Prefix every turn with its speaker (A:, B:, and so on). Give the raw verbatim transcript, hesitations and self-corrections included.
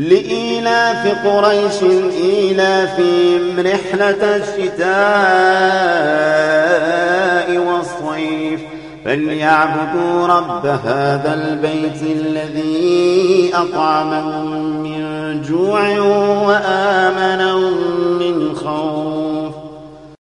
A: لإيلاف قريش إيلافهم رحلة الشتاء والصيف فليعبدوا رب هذا البيت الذي أطعمهم من جوع وآمنهم